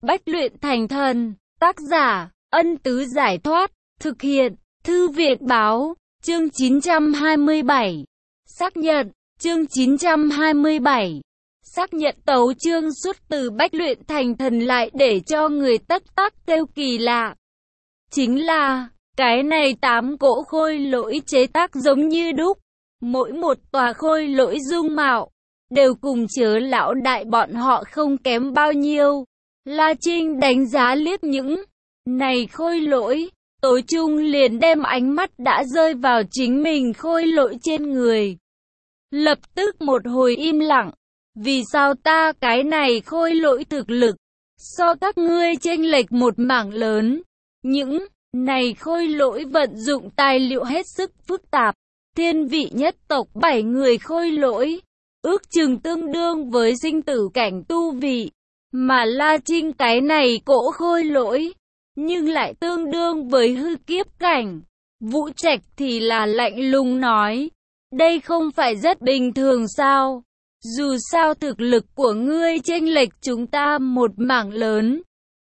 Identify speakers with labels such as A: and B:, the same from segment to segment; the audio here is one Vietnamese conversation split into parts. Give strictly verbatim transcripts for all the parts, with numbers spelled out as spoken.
A: Bách luyện thành thần. Tác giả, Ân Tứ Giải Thoát. Thực hiện, Thư viện Báo. Chương chín trăm hai mươi bảy. Xác nhận. Chương chín trăm hai mươi bảy. Xác nhận tấu chương xuất từ Bách luyện thành thần lại để cho người tất tắc kêu kỳ lạ. Chính là, cái này tám cỗ khôi lỗi chế tác giống như đúc. Mỗi một tòa khôi lỗi dung mạo, đều cùng Chớ lão đại bọn họ không kém bao nhiêu. La Trinh đánh giá liếc những này khôi lỗi, tối trung liền đem ánh mắt đã rơi vào chính mình khôi lỗi trên người. Lập tức một hồi im lặng, vì sao ta cái này khôi lỗi thực lực, so các ngươi chênh lệch một mảng lớn. Những này khôi lỗi vận dụng tài liệu hết sức phức tạp, thiên vị nhất tộc bảy người khôi lỗi, ước chừng tương đương với sinh tử cảnh tu vị, mà La Trinh cái này cỗ khôi lỗi, nhưng lại tương đương với hư kiếp cảnh. Vũ Trạch thì là lạnh lùng nói, đây không phải rất bình thường sao? Dù sao thực lực của ngươi chênh lệch chúng ta một mảng lớn.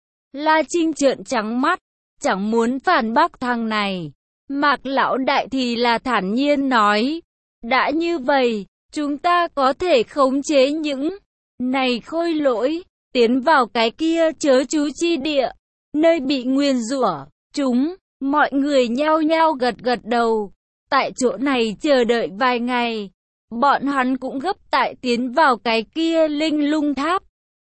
A: La Trinh trợn trắng mắt, chẳng muốn phản bác thằng này. Mạc lão đại thì là thản nhiên nói, đã như vậy, chúng ta có thể khống chế những này khôi lỗi, tiến vào cái kia chớ chú chi địa, nơi bị nguyền rủa. Chúng, mọi người nhao nhao gật gật đầu, tại chỗ này chờ đợi vài ngày, bọn hắn cũng gấp tại tiến vào cái kia linh lung tháp.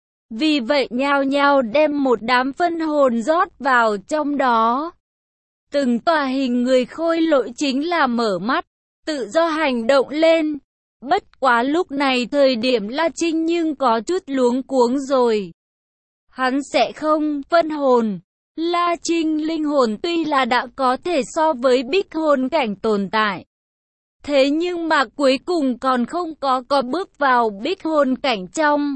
A: Vì vậy nhao nhao đem một đám phân hồn rót vào trong đó. Từng tòa hình người khôi lỗi chính là mở mắt, tự do hành động lên. Bất quá lúc này thời điểm La Trinh nhưng có chút luống cuống rồi. Hắn sẽ không phân hồn. La Trinh linh hồn tuy là đã có thể so với bích hồn cảnh tồn tại. Thế nhưng mà cuối cùng còn không có có bước vào bích hồn cảnh trong.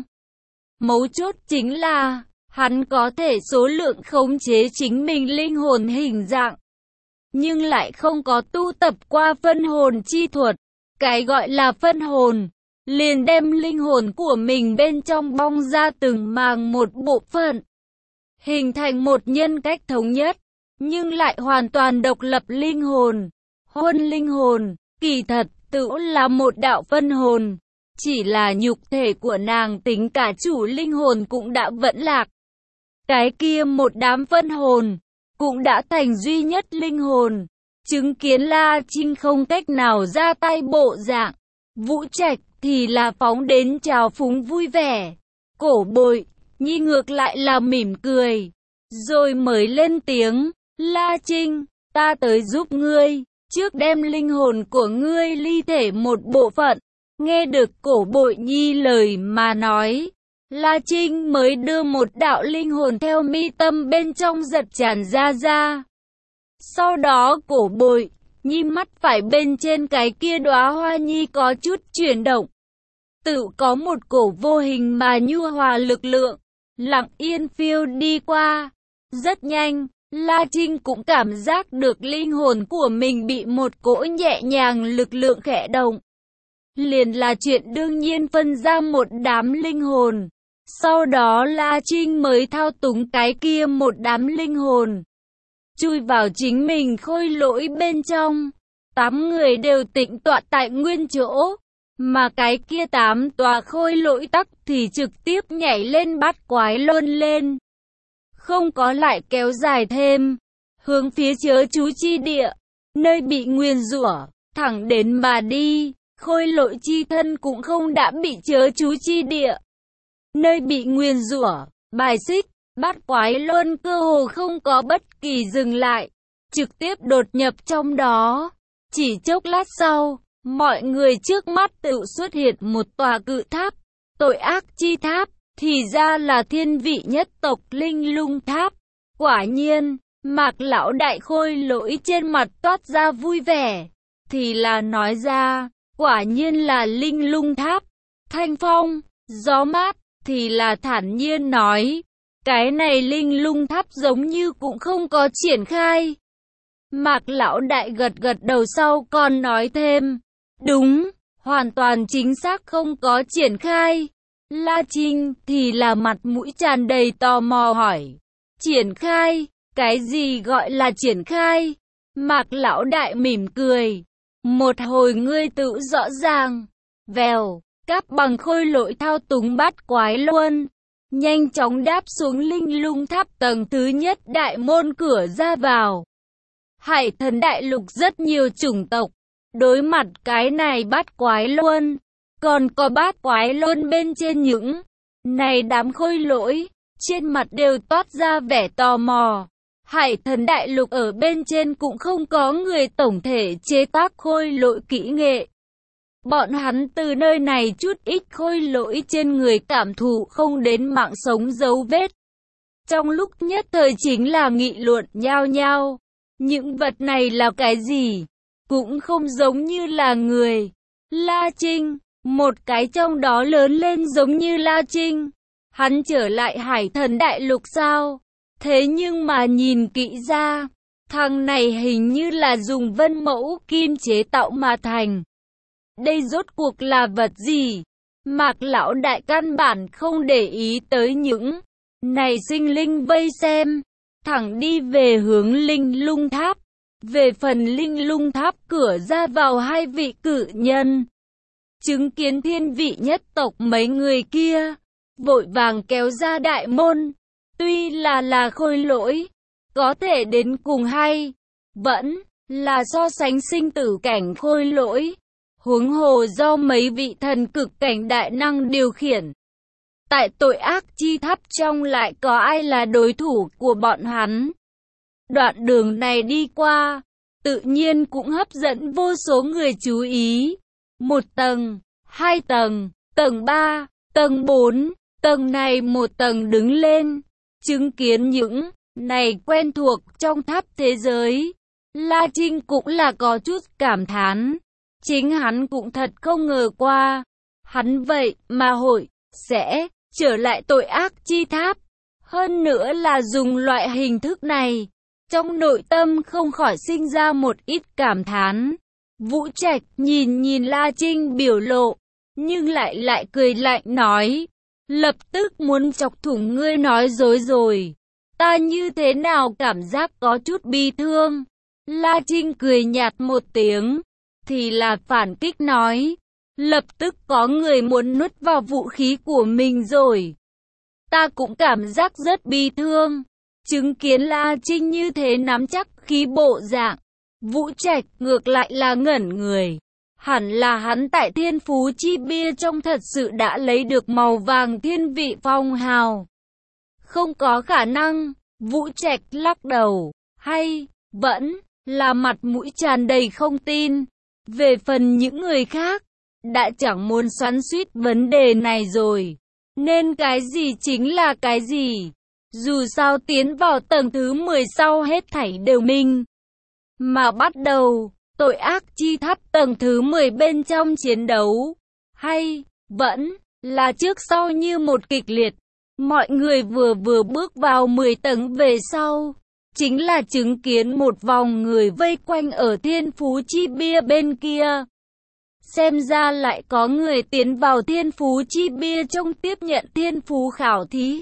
A: Mấu chốt chính là, hắn có thể số lượng khống chế chính mình linh hồn hình dạng, nhưng lại không có tu tập qua phân hồn chi thuật. Cái gọi là phân hồn, liền đem linh hồn của mình bên trong bong ra từng màng một bộ phận, hình thành một nhân cách thống nhất, nhưng lại hoàn toàn độc lập linh hồn. Huân linh hồn, kỳ thật, tự là một đạo phân hồn. Chỉ là nhục thể của nàng tính cả chủ linh hồn cũng đã vẫn lạc. Cái kia một đám phân hồn, cũng đã thành duy nhất linh hồn. Chứng kiến La Trinh không cách nào ra tay bộ dạng, Vũ Trạch thì là phóng đến trào phúng vui vẻ. Cổ Bội Nhi ngược lại là mỉm cười, rồi mới lên tiếng, La Trinh, ta tới giúp ngươi, trước đem linh hồn của ngươi ly thể một bộ phận. Nghe được Cổ Bội Nhi lời mà nói, La Trinh mới đưa một đạo linh hồn theo mi tâm bên trong giật tràn ra ra. Sau đó Cổ Bội Nhi mắt phải bên trên cái kia đóa hoa nhi có chút chuyển động. Tự có một cổ vô hình mà nhu hòa lực lượng, lặng yên phiêu đi qua. Rất nhanh, La Trinh cũng cảm giác được linh hồn của mình bị một cỗ nhẹ nhàng lực lượng khẽ động. Liền là chuyện đương nhiên phân ra một đám linh hồn. Sau đó La Trinh mới thao túng cái kia một đám linh hồn, chui vào chính mình khôi lỗi bên trong. Tám người đều tĩnh tọa tại nguyên chỗ, mà cái kia tám tòa khôi lỗi tắc thì trực tiếp nhảy lên bát quái luân lên. Không có lại kéo dài thêm, hướng phía chớ chú chi địa, nơi bị nguyền rủa, thẳng đến mà đi. Khôi lỗi chi thân cũng không đã bị chớ chú chi địa, nơi bị nguyền rủa, bài xích. Bát quái luân cơ hồ không có bất kỳ dừng lại, trực tiếp đột nhập trong đó. Chỉ chốc lát sau, mọi người trước mắt tự xuất hiện một tòa cự tháp, tội ác chi tháp, thì ra là thiên vị nhất tộc linh lung tháp. Quả nhiên, Mạc lão đại khôi lỗi trên mặt toát ra vui vẻ, thì là nói ra, quả nhiên là linh lung tháp. Thanh phong, gió mát, thì là thản nhiên nói, cái này linh lung tháp giống như cũng không có triển khai. Mạc lão đại gật gật đầu sau còn nói thêm, đúng, hoàn toàn chính xác không có triển khai. La Trinh thì là mặt mũi tràn đầy tò mò hỏi. Triển khai, cái gì gọi là triển khai? Mạc lão đại mỉm cười. Một hồi ngươi tự rõ ràng. Vèo, Cáp Bằng khôi lỗi thao túng bát quái luân, nhanh chóng đáp xuống linh lung tháp tầng thứ nhất đại môn cửa ra vào. Hải Thần đại lục rất nhiều chủng tộc, đối mặt cái này bát quái luân, còn có bát quái luân bên trên những này đám khôi lỗi, trên mặt đều toát ra vẻ tò mò. Hải Thần đại lục ở bên trên cũng không có người tổng thể chế tác khôi lỗi kỹ nghệ. Bọn hắn từ nơi này chút ít khôi lỗi trên người cảm thụ không đến mạng sống dấu vết. Trong lúc nhất thời chính là nghị luận nhao nhao. Những vật này là cái gì? Cũng không giống như là người. La Trinh, một cái trong đó lớn lên giống như La Trinh. Hắn trở lại Hải Thần đại lục sao? Thế nhưng mà nhìn kỹ ra, thằng này hình như là dùng vân mẫu kim chế tạo mà thành. Đây rốt cuộc là vật gì? Mạc lão đại căn bản không để ý tới những này sinh linh vây xem, thẳng đi về hướng linh lung tháp. Về phần linh lung tháp cửa ra vào hai vị cử nhân, chứng kiến thiên vị nhất tộc mấy người kia, vội vàng kéo ra đại môn. Tuy là là khôi lỗi, có thể đến cùng hay, vẫn là so sánh sinh tử cảnh khôi lỗi. Huống hồ do mấy vị thần cực cảnh đại năng điều khiển. Tại tội ác chi tháp trong lại có ai là đối thủ của bọn hắn. Đoạn đường này đi qua, tự nhiên cũng hấp dẫn vô số người chú ý. Một tầng, hai tầng, tầng ba, tầng bốn, tầng này một tầng đứng lên, chứng kiến những này quen thuộc trong tháp thế giới. La Trinh cũng là có chút cảm thán. Chính hắn cũng thật không ngờ qua, hắn vậy mà hội, sẽ, trở lại tội ác chi tháp. Hơn nữa là dùng loại hình thức này, trong nội tâm không khỏi sinh ra một ít cảm thán. Vũ Trạch nhìn nhìn La Trinh biểu lộ, nhưng lại lại cười lạnh nói, lập tức muốn chọc thủng ngươi nói dối rồi. Ta như thế nào cảm giác có chút bi thương. La Trinh cười nhạt một tiếng. Thì là phản kích nói, lập tức có người muốn nuốt vào vũ khí của mình rồi. Ta cũng cảm giác rất bi thương, chứng kiến La Trinh như thế nắm chắc khí bộ dạng. Vũ Trạch ngược lại là ngẩn người, hẳn là hắn tại thiên phú chi bia trong thật sự đã lấy được màu vàng thiên vị phong hào. Không có khả năng, Vũ Trạch lắc đầu, hay, vẫn, là mặt mũi tràn đầy không tin. Về phần những người khác, đã chẳng muốn xoắn xuýt vấn đề này rồi. Nên cái gì chính là cái gì. Dù sao tiến vào tầng thứ mười sau hết thảy đều minh. Mà bắt đầu, tội ác chi tháp tầng thứ mười bên trong chiến đấu. Hay, vẫn, là trước sau như một kịch liệt. Mọi người vừa vừa bước vào mười tầng về sau. Chính là chứng kiến một vòng người vây quanh ở thiên phú chi bia bên kia. Xem ra lại có người tiến vào thiên phú chi bia trong tiếp nhận thiên phú khảo thí.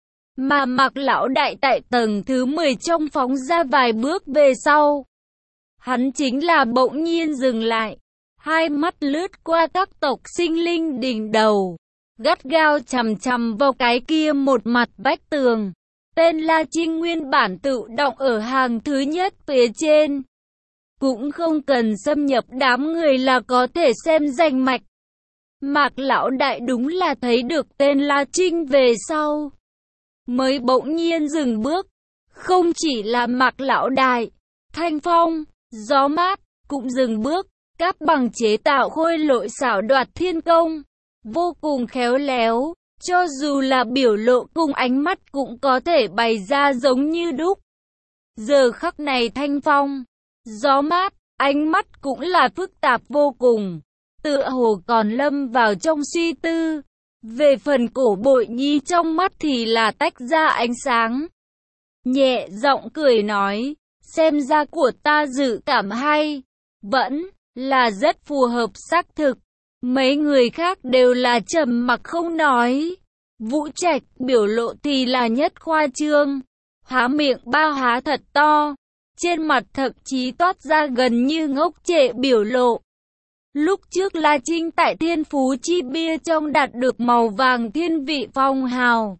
A: Mà Mạc lão đại tại tầng thứ mười trong phóng ra vài bước về sau. Hắn chính là bỗng nhiên dừng lại. Hai mắt lướt qua các tộc sinh linh đỉnh đầu. Gắt gao chằm chằm vào cái kia một mặt vách tường. Tên La Trinh nguyên bản tự động ở hàng thứ nhất phía trên. Cũng không cần xâm nhập đám người là có thể xem danh mạch. Mạc lão đại đúng là thấy được tên La Trinh về sau. Mới bỗng nhiên dừng bước. Không chỉ là Mạc lão đại, Thanh Phong, Gió Mát, cũng dừng bước. Cáp Bằng chế tạo khôi lỗi xảo đoạt thiên công. Vô cùng khéo léo. Cho dù là biểu lộ cùng ánh mắt cũng có thể bày ra giống như đúc. Giờ khắc này Thanh Phong, Gió Mát, ánh mắt cũng là phức tạp vô cùng. Tựa hồ còn lâm vào trong suy tư. Về phần Cổ Bội Nhi trong mắt thì là tách ra ánh sáng. Nhẹ giọng cười nói, xem ra của ta dự cảm hay, vẫn là rất phù hợp xác thực. Mấy người khác đều là trầm mặc không nói. Vũ Trạch biểu lộ thì là nhất khoa trương, há miệng ba há thật to, trên mặt thậm chí toát ra gần như ngốc trệ biểu lộ. Lúc trước La Trinh tại Thiên Phú Chi Bia trong đạt được màu vàng thiên vị phong hào.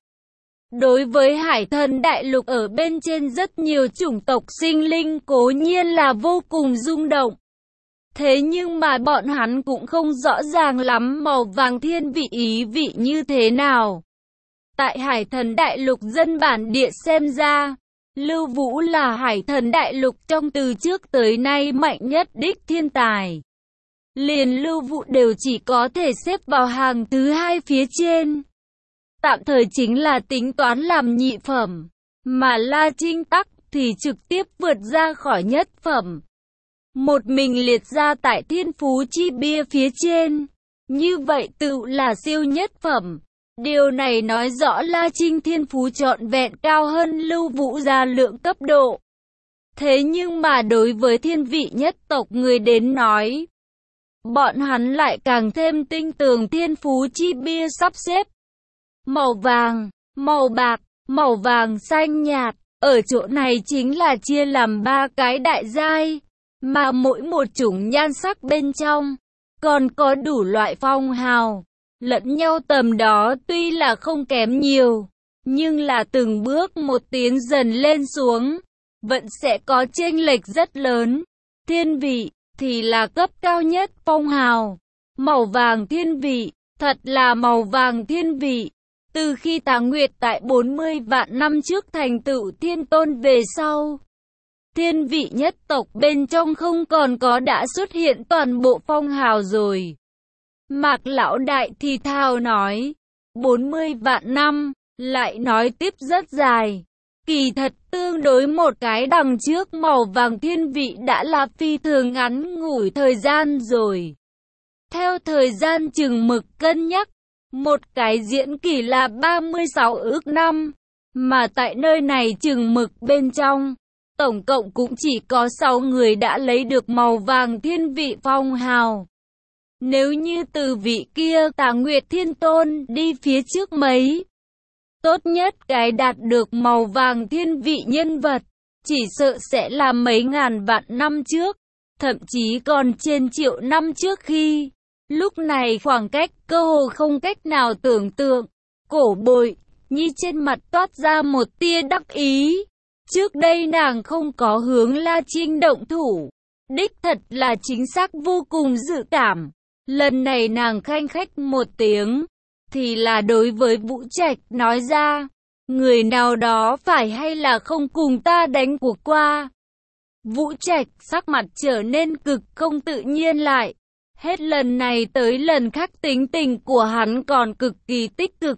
A: Đối với hải thần đại lục ở bên trên rất nhiều chủng tộc sinh linh cố nhiên là vô cùng rung động. Thế nhưng mà bọn hắn cũng không rõ ràng lắm màu vàng thiên vị ý vị như thế nào. Tại hải thần đại lục dân bản địa xem ra, Lưu Vũ là hải thần đại lục trong từ trước tới nay mạnh nhất đích thiên tài. Liền Lưu Vũ đều chỉ có thể xếp vào hàng thứ hai phía trên. Tạm thời chính là tính toán làm nhị phẩm, mà La Trinh Tắc thì trực tiếp vượt ra khỏi nhất phẩm. Một mình liệt ra tại Thiên Phú Chi Bia phía trên, như vậy tự là siêu nhất phẩm. Điều này nói rõ La Trinh thiên phú trọn vẹn cao hơn Lưu Vũ ra lượng cấp độ. Thế nhưng mà đối với thiên vị nhất tộc người đến nói, bọn hắn lại càng thêm tinh tường Thiên Phú Chi Bia sắp xếp. Màu vàng, màu bạc, màu vàng xanh nhạt, ở chỗ này chính là chia làm ba cái đại giai, mà mỗi một chủng nhan sắc bên trong, còn có đủ loại phong hào, lẫn nhau tầm đó tuy là không kém nhiều, nhưng là từng bước một tiến dần lên xuống, vẫn sẽ có chênh lệch rất lớn. Thiên vị thì là cấp cao nhất phong hào, màu vàng thiên vị, thật là màu vàng thiên vị. Từ khi Tà Nguyệt tại bốn mươi vạn năm trước thành tựu thiên tôn về sau, thiên vị nhất tộc bên trong không còn có đã xuất hiện toàn bộ phong hào rồi. Mạc lão đại thì thào nói, bốn mươi vạn năm, lại nói tiếp rất dài. Kỳ thật tương đối một cái đằng trước màu vàng thiên vị đã là phi thường ngắn ngủi thời gian rồi. Theo thời gian chừng mực cân nhắc, một cái diễn kỳ là ba mươi sáu ước năm, mà tại nơi này chừng mực bên trong, tổng cộng cũng chỉ có sáu người đã lấy được màu vàng thiên vị phong hào. Nếu như từ vị kia Tà Nguyệt Thiên Tôn đi phía trước mấy, tốt nhất cái đạt được màu vàng thiên vị nhân vật, chỉ sợ sẽ là mấy ngàn vạn năm trước, thậm chí còn trên triệu năm trước khi. Lúc này khoảng cách cơ hồ không cách nào tưởng tượng. Cổ Bội Nhi trên mặt toát ra một tia đắc ý. Trước đây nàng không có hướng La Trinh động thủ, đích thật là chính xác vô cùng dự cảm. Lần này nàng khanh khách một tiếng, thì là đối với Vũ Trạch nói ra, người nào đó phải hay là không cùng ta đánh cuộc qua. Vũ Trạch sắc mặt trở nên cực không tự nhiên lại. Hết lần này tới lần khác tính tình của hắn còn cực kỳ tích cực.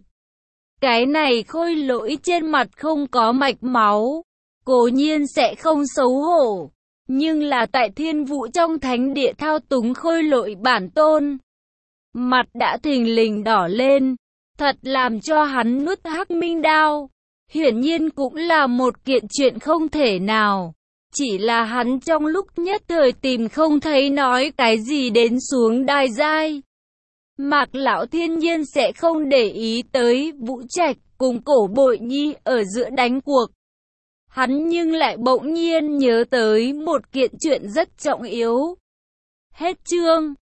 A: Cái này Khôi Lỗi trên mặt không có mạch máu, cố nhiên sẽ không xấu hổ. Nhưng là tại Thiên Vũ trong thánh địa thao túng Khôi Lỗi bản tôn, mặt đã thình lình đỏ lên, thật làm cho hắn nuốt Hắc Minh đao. Hiển nhiên cũng là một kiện chuyện không thể nào. Chỉ là hắn trong lúc nhất thời tìm không thấy nói cái gì đến xuống đài giai. Mạc lão thiên nhiên sẽ không để ý tới Vũ Trạch cùng Cổ Bội Nhi ở giữa đánh cuộc. Hắn nhưng lại bỗng nhiên nhớ tới một kiện chuyện rất trọng yếu. Hết chương.